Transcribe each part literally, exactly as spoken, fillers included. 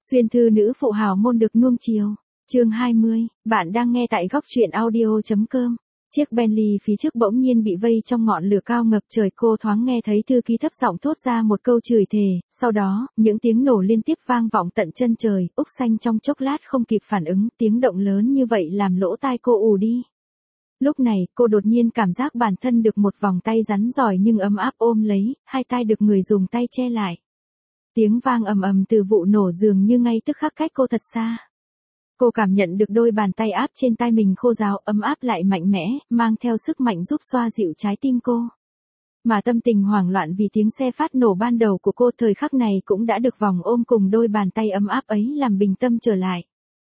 Xuyên thư nữ phụ hào môn được nuông chiều. Chương hai mươi, bạn đang nghe tại góc truyện audio chấm com. Chiếc Bentley phía trước bỗng nhiên bị vây trong ngọn lửa cao ngập trời, cô thoáng nghe thấy thư ký thấp giọng thốt ra một câu chửi thề, sau đó, những tiếng nổ liên tiếp vang vọng tận chân trời, Úc Xanh trong chốc lát không kịp phản ứng, tiếng động lớn như vậy làm lỗ tai cô ù đi. Lúc này, cô đột nhiên cảm giác bản thân được một vòng tay rắn giỏi nhưng ấm áp ôm lấy, hai tai được người dùng tay che lại. Tiếng vang ầm ầm từ vụ nổ dường như ngay tức khắc cách cô thật xa. Cô cảm nhận được đôi bàn tay áp trên tai mình khô ráo, ấm áp lại mạnh mẽ, mang theo sức mạnh giúp xoa dịu trái tim cô. Mà tâm tình hoảng loạn vì tiếng xe phát nổ ban đầu của cô thời khắc này cũng đã được vòng ôm cùng đôi bàn tay ấm áp ấy làm bình tâm trở lại.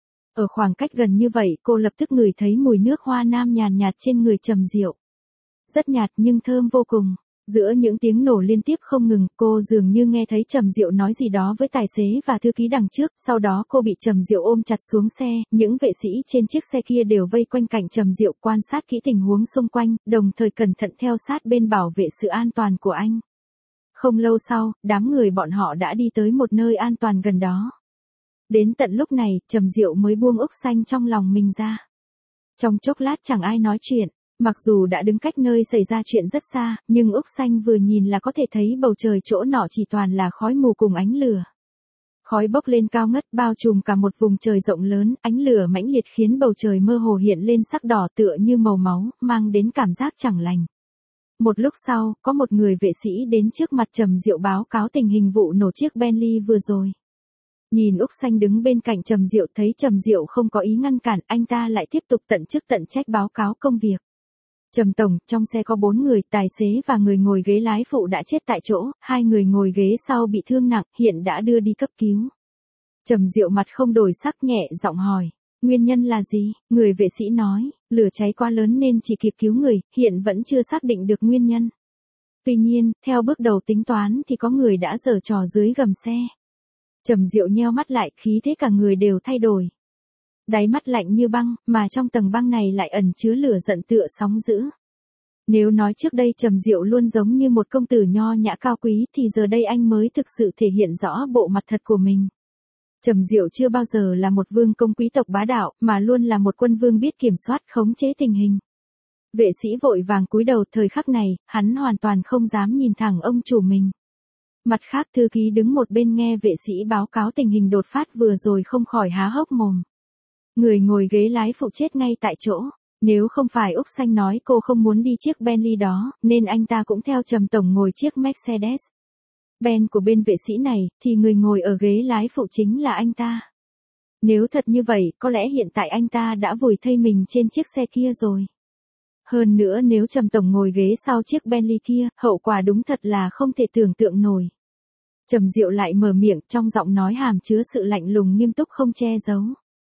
Ở khoảng cách gần như vậy, cô lập tức ngửi thấy mùi nước hoa nam nhàn nhạt trên người Trầm Diệu. Rất nhạt nhưng thơm vô cùng. Giữa những tiếng nổ liên tiếp không ngừng, cô dường như nghe thấy Trầm Diệu nói gì đó với tài xế và thư ký đằng trước, sau đó cô bị Trầm Diệu ôm chặt xuống xe, những vệ sĩ trên chiếc xe kia đều vây quanh cạnh Trầm Diệu quan sát kỹ tình huống xung quanh, đồng thời cẩn thận theo sát bên bảo vệ sự an toàn của anh. Không lâu sau, đám người bọn họ đã đi tới một nơi an toàn gần đó. Đến tận lúc này, Trầm Diệu mới buông Úc Xanh trong lòng mình ra. Trong chốc lát chẳng ai nói chuyện. Mặc dù đã đứng cách nơi xảy ra chuyện rất xa, nhưng Úc Xanh vừa nhìn là có thể thấy bầu trời chỗ nọ chỉ toàn là khói mù cùng ánh lửa. Khói bốc lên cao ngất bao trùm cả một vùng trời rộng lớn, ánh lửa mãnh liệt khiến bầu trời mơ hồ hiện lên sắc đỏ tựa như màu máu, mang đến cảm giác chẳng lành. Một lúc sau, có một người vệ sĩ đến trước mặt Trầm Diệu báo cáo tình hình vụ nổ chiếc Bentley vừa rồi. Nhìn Úc Xanh đứng bên cạnh Trầm Diệu, thấy Trầm Diệu không có ý ngăn cản, anh ta lại tiếp tục tận chức tận trách báo cáo công việc. Trầm tổng, trong xe có bốn người, tài xế và người ngồi ghế lái phụ đã chết tại chỗ, hai người ngồi ghế sau bị thương nặng, hiện đã đưa đi cấp cứu. Trầm Diệu mặt không đổi sắc, nhẹ giọng hỏi, nguyên nhân là gì? Người vệ sĩ nói, lửa cháy quá lớn nên chỉ kịp cứu người, hiện vẫn chưa xác định được nguyên nhân. Tuy nhiên, theo bước đầu tính toán thì có người đã giở trò dưới gầm xe. Trầm Diệu nheo mắt lại, khí thế cả người đều thay đổi. Đáy mắt lạnh như băng, mà trong tầng băng này lại ẩn chứa lửa giận tựa sóng dữ. Nếu nói trước đây Trầm Diệu luôn giống như một công tử nho nhã cao quý thì giờ đây anh mới thực sự thể hiện rõ bộ mặt thật của mình. Trầm Diệu chưa bao giờ là một vương công quý tộc bá đạo, mà luôn là một quân vương biết kiểm soát khống chế tình hình. Vệ sĩ vội vàng cúi đầu, thời khắc này, hắn hoàn toàn không dám nhìn thẳng ông chủ mình. Mặt khác, thư ký đứng một bên nghe vệ sĩ báo cáo tình hình đột phát vừa rồi không khỏi há hốc mồm. Người ngồi ghế lái phụ chết ngay tại chỗ, nếu không phải Úc Xanh nói cô không muốn đi chiếc Bentley đó, nên anh ta cũng theo Trầm tổng ngồi chiếc Mercedes Benz của bên vệ sĩ này, thì người ngồi ở ghế lái phụ chính là anh ta. Nếu thật như vậy, có lẽ hiện tại anh ta đã vùi thây mình trên chiếc xe kia rồi. Hơn nữa nếu Trầm tổng ngồi ghế sau chiếc Bentley kia, hậu quả đúng thật là không thể tưởng tượng nổi. Trầm Diệu lại mở miệng, trong giọng nói hàm chứa sự lạnh lùng nghiêm túc không che giấu.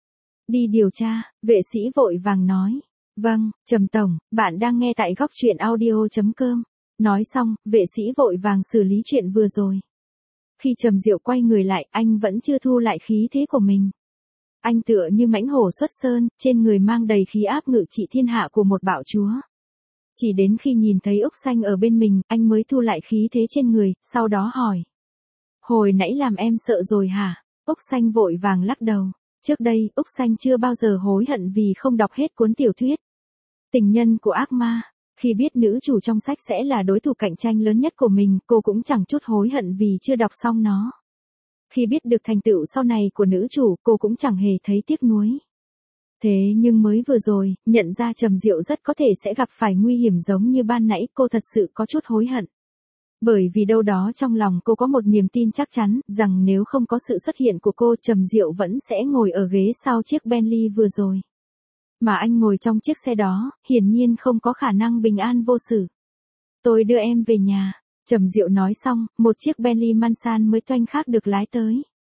Đi điều tra, vệ sĩ vội vàng nói. Vâng, Trầm tổng, bạn đang nghe tại góc truyện audio chấm com. Nói xong, vệ sĩ vội vàng xử lý chuyện vừa rồi. Khi Trầm Diệu quay người lại, anh vẫn chưa thu lại khí thế của mình. Anh tựa như mãnh hổ xuất sơn, trên người mang đầy khí áp ngự trị thiên hạ của một bạo chúa. Chỉ đến khi nhìn thấy Úc Xanh ở bên mình, anh mới thu lại khí thế trên người, sau đó hỏi. Hồi nãy làm em sợ rồi hả? Úc Xanh vội vàng lắc đầu. Trước đây, Úc Xanh chưa bao giờ hối hận vì không đọc hết cuốn tiểu thuyết Tình nhân của ác ma. Khi biết nữ chủ trong sách sẽ là đối thủ cạnh tranh lớn nhất của mình, cô cũng chẳng chút hối hận vì chưa đọc xong nó. Khi biết được thành tựu sau này của nữ chủ, cô cũng chẳng hề thấy tiếc nuối. Thế nhưng mới vừa rồi, nhận ra Trầm Diệu rất có thể sẽ gặp phải nguy hiểm giống như ban nãy, cô thật sự có chút hối hận. Bởi vì đâu đó trong lòng cô có một niềm tin chắc chắn, rằng nếu không có sự xuất hiện của cô, Trầm Diệu vẫn sẽ ngồi ở ghế sau chiếc Bentley vừa rồi. Mà anh ngồi trong chiếc xe đó, hiển nhiên không có khả năng bình an vô sự. Tôi đưa em về nhà. Trầm Diệu nói xong, một chiếc Bentley Mansan mới toanh khác được lái tới.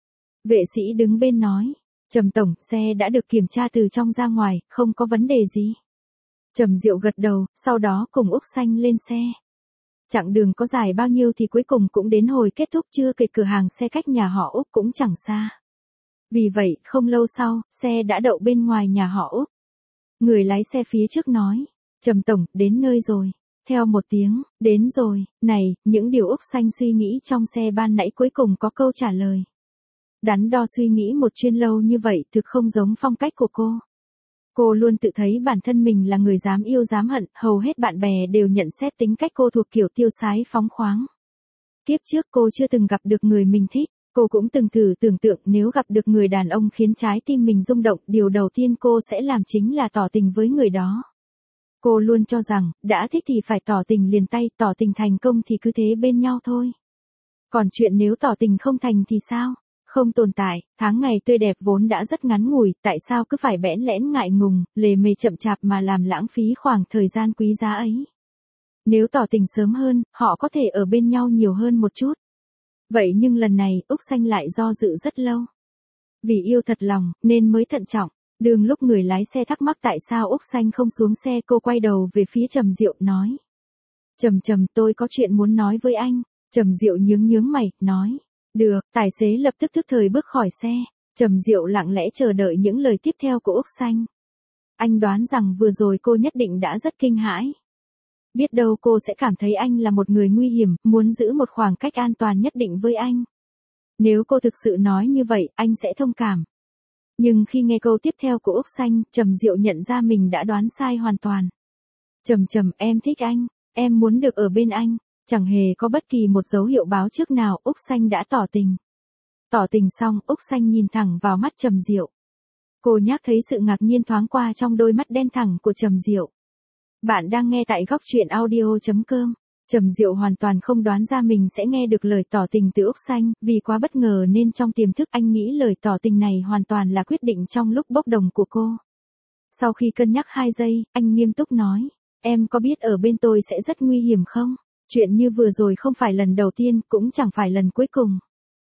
Vệ sĩ đứng bên nói, Trầm tổng, xe đã được kiểm tra từ trong ra ngoài, không có vấn đề gì. Trầm Diệu gật đầu, sau đó cùng Úc Xanh lên xe. Chặng đường có dài bao nhiêu thì cuối cùng cũng đến hồi kết thúc, chưa kể cửa hàng xe cách nhà họ Úc cũng chẳng xa. Vì vậy, không lâu sau, xe đã đậu bên ngoài nhà họ Úc. Người lái xe phía trước nói, Trầm tổng, đến nơi rồi. Theo một tiếng, đến rồi, này, những điều Úc Xanh suy nghĩ trong xe ban nãy cuối cùng có câu trả lời. Đắn đo suy nghĩ một chuyên lâu như vậy thực không giống phong cách của cô. Cô luôn tự thấy bản thân mình là người dám yêu dám hận, hầu hết bạn bè đều nhận xét tính cách cô thuộc kiểu tiêu sái phóng khoáng. Kiếp trước cô chưa từng gặp được người mình thích, cô cũng từng thử tưởng tượng nếu gặp được người đàn ông khiến trái tim mình rung động, điều đầu tiên cô sẽ làm chính là tỏ tình với người đó. Cô luôn cho rằng, đã thích thì phải tỏ tình liền tay, tỏ tình thành công thì cứ thế bên nhau thôi. Còn chuyện nếu tỏ tình không thành thì sao? Không tồn tại, tháng ngày tươi đẹp vốn đã rất ngắn ngủi, tại sao cứ phải bẽn lẽn ngại ngùng, lề mề chậm chạp mà làm lãng phí khoảng thời gian quý giá ấy. Nếu tỏ tình sớm hơn, họ có thể ở bên nhau nhiều hơn một chút. Vậy nhưng lần này, Úc Xanh lại do dự rất lâu. Vì yêu thật lòng, nên mới thận trọng. Đường lúc người lái xe thắc mắc tại sao Úc Xanh không xuống xe, cô quay đầu về phía Trầm Diệu, nói. Trầm Trầm, tôi có chuyện muốn nói với anh. Trầm Diệu nhướng nhướng mày, nói. Được, tài xế lập tức tức thời bước khỏi xe. Trầm Diệu lặng lẽ chờ đợi những lời tiếp theo của Úc Xanh. Anh đoán rằng vừa rồi cô nhất định đã rất kinh hãi. Biết đâu cô sẽ cảm thấy anh là một người nguy hiểm, muốn giữ một khoảng cách an toàn nhất định với anh. Nếu cô thực sự nói như vậy, anh sẽ thông cảm. Nhưng khi nghe câu tiếp theo của Úc Xanh, Trầm Diệu nhận ra mình đã đoán sai hoàn toàn. Trầm Trầm, em thích anh, em muốn được ở bên anh. Chẳng hề có bất kỳ một dấu hiệu báo trước nào, Úc Xanh đã tỏ tình. Tỏ tình xong, Úc Xanh nhìn thẳng vào mắt Trầm Diệu. Cô nhắc thấy sự ngạc nhiên thoáng qua trong đôi mắt đen thẳng của Trầm Diệu. Bạn đang nghe tại góc truyện audio chấm com. Trầm Diệu hoàn toàn không đoán ra mình sẽ nghe được lời tỏ tình từ Úc Xanh, vì quá bất ngờ nên trong tiềm thức anh nghĩ lời tỏ tình này hoàn toàn là quyết định trong lúc bốc đồng của cô. Sau khi cân nhắc hai giây, anh nghiêm túc nói, em có biết ở bên tôi sẽ rất nguy hiểm không? Chuyện như vừa rồi không phải lần đầu tiên, cũng chẳng phải lần cuối cùng.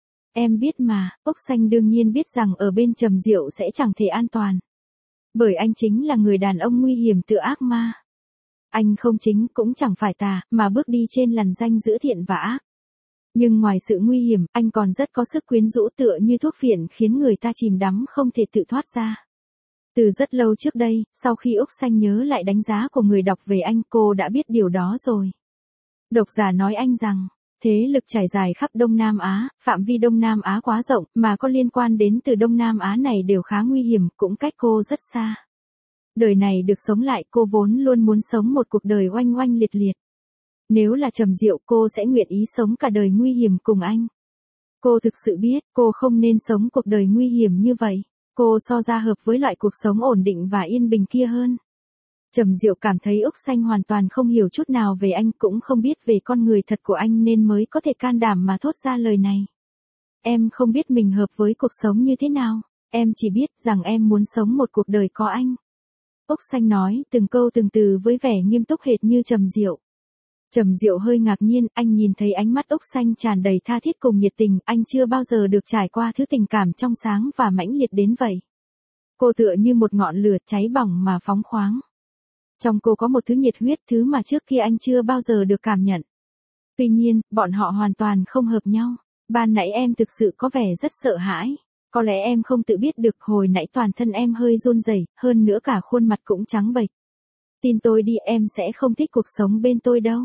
Em biết mà, Úc Xanh đương nhiên biết rằng ở bên Trầm Diệu sẽ chẳng thể an toàn. Bởi anh chính là người đàn ông nguy hiểm tựa ác ma. Anh không chính cũng chẳng phải tà, mà bước đi trên lằn ranh giữa thiện và ác. Nhưng ngoài sự nguy hiểm, anh còn rất có sức quyến rũ tựa như thuốc phiện khiến người ta chìm đắm không thể tự thoát ra. Từ rất lâu trước đây, sau khi Úc Xanh nhớ lại đánh giá của người đọc về anh, cô đã biết điều đó rồi. Độc giả nói anh rằng, thế lực trải dài khắp Đông Nam Á, phạm vi Đông Nam Á quá rộng, mà có liên quan đến từ Đông Nam Á này đều khá nguy hiểm, cũng cách cô rất xa. Đời này được sống lại, cô vốn luôn muốn sống một cuộc đời oanh oanh liệt liệt. Nếu là Trầm Diệu, cô sẽ nguyện ý sống cả đời nguy hiểm cùng anh. Cô thực sự biết, cô không nên sống cuộc đời nguy hiểm như vậy. Cô so ra hợp với loại cuộc sống ổn định và yên bình kia hơn. Trầm Diệu cảm thấy Úc Xanh hoàn toàn không hiểu chút nào về anh, cũng không biết về con người thật của anh nên mới có thể can đảm mà thốt ra lời này. Em không biết mình hợp với cuộc sống như thế nào, em chỉ biết rằng em muốn sống một cuộc đời có anh. Úc Xanh nói từng câu từng từ với vẻ nghiêm túc hệt như Trầm Diệu. Trầm Diệu hơi ngạc nhiên, anh nhìn thấy ánh mắt Úc Xanh tràn đầy tha thiết cùng nhiệt tình, anh chưa bao giờ được trải qua thứ tình cảm trong sáng và mãnh liệt đến vậy. Cô tựa như một ngọn lửa cháy bỏng mà phóng khoáng. Trong cô có một thứ nhiệt huyết, thứ mà trước kia anh chưa bao giờ được cảm nhận. Tuy nhiên, bọn họ hoàn toàn không hợp nhau. Ban nãy em thực sự có vẻ rất sợ hãi. Có lẽ em không tự biết được, hồi nãy toàn thân em hơi run rẩy, hơn nữa cả khuôn mặt cũng trắng bệch. Tin tôi đi, em sẽ không thích cuộc sống bên tôi đâu.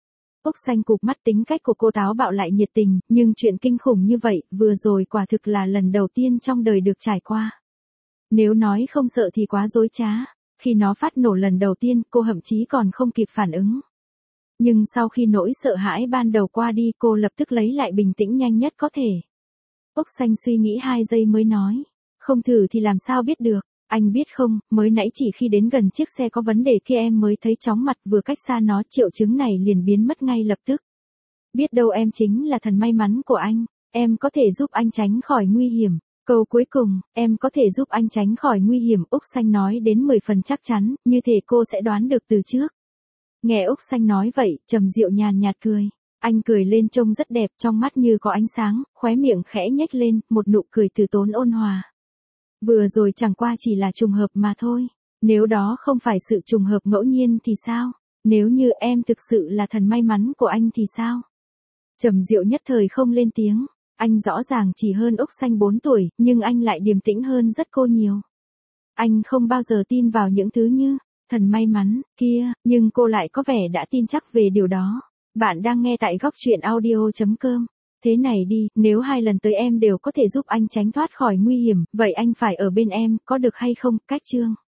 Úc Xanh cụp mắt, tính cách của cô táo bạo lại nhiệt tình, nhưng chuyện kinh khủng như vậy, vừa rồi quả thực là lần đầu tiên trong đời được trải qua. Nếu nói không sợ thì quá dối trá. Khi nó phát nổ lần đầu tiên, cô thậm chí còn không kịp phản ứng. Nhưng sau khi nỗi sợ hãi ban đầu qua đi, cô lập tức lấy lại bình tĩnh nhanh nhất có thể. Úc Xanh suy nghĩ hai giây mới nói. Không thử thì làm sao biết được, anh biết không, mới nãy chỉ khi đến gần chiếc xe có vấn đề kia em mới thấy chóng mặt, vừa cách xa nó triệu chứng này liền biến mất ngay lập tức. Biết đâu em chính là thần may mắn của anh, em có thể giúp anh tránh khỏi nguy hiểm. Câu cuối cùng, em có thể giúp anh tránh khỏi nguy hiểm, Úc Xanh nói đến mười phần chắc chắn, như thể cô sẽ đoán được từ trước. Nghe Úc Xanh nói vậy, Trầm Diệu nhàn nhạt cười. Anh cười lên trông rất đẹp, trong mắt như có ánh sáng, khóe miệng khẽ nhếch lên, một nụ cười từ tốn ôn hòa. Vừa rồi chẳng qua chỉ là trùng hợp mà thôi. Nếu đó không phải sự trùng hợp ngẫu nhiên thì sao? Nếu như em thực sự là thần may mắn của anh thì sao? Trầm Diệu nhất thời không lên tiếng. Anh rõ ràng chỉ hơn Úc Xanh bốn tuổi, nhưng anh lại điềm tĩnh hơn rất cô nhiều. Anh không bao giờ tin vào những thứ như thần may mắn kia, nhưng cô lại có vẻ đã tin chắc về điều đó. Bạn đang nghe tại góc truyện audio chấm com. Thế này đi, nếu hai lần tới em đều có thể giúp anh tránh thoát khỏi nguy hiểm, vậy anh phải ở bên em, có được hay không, Cách Trương?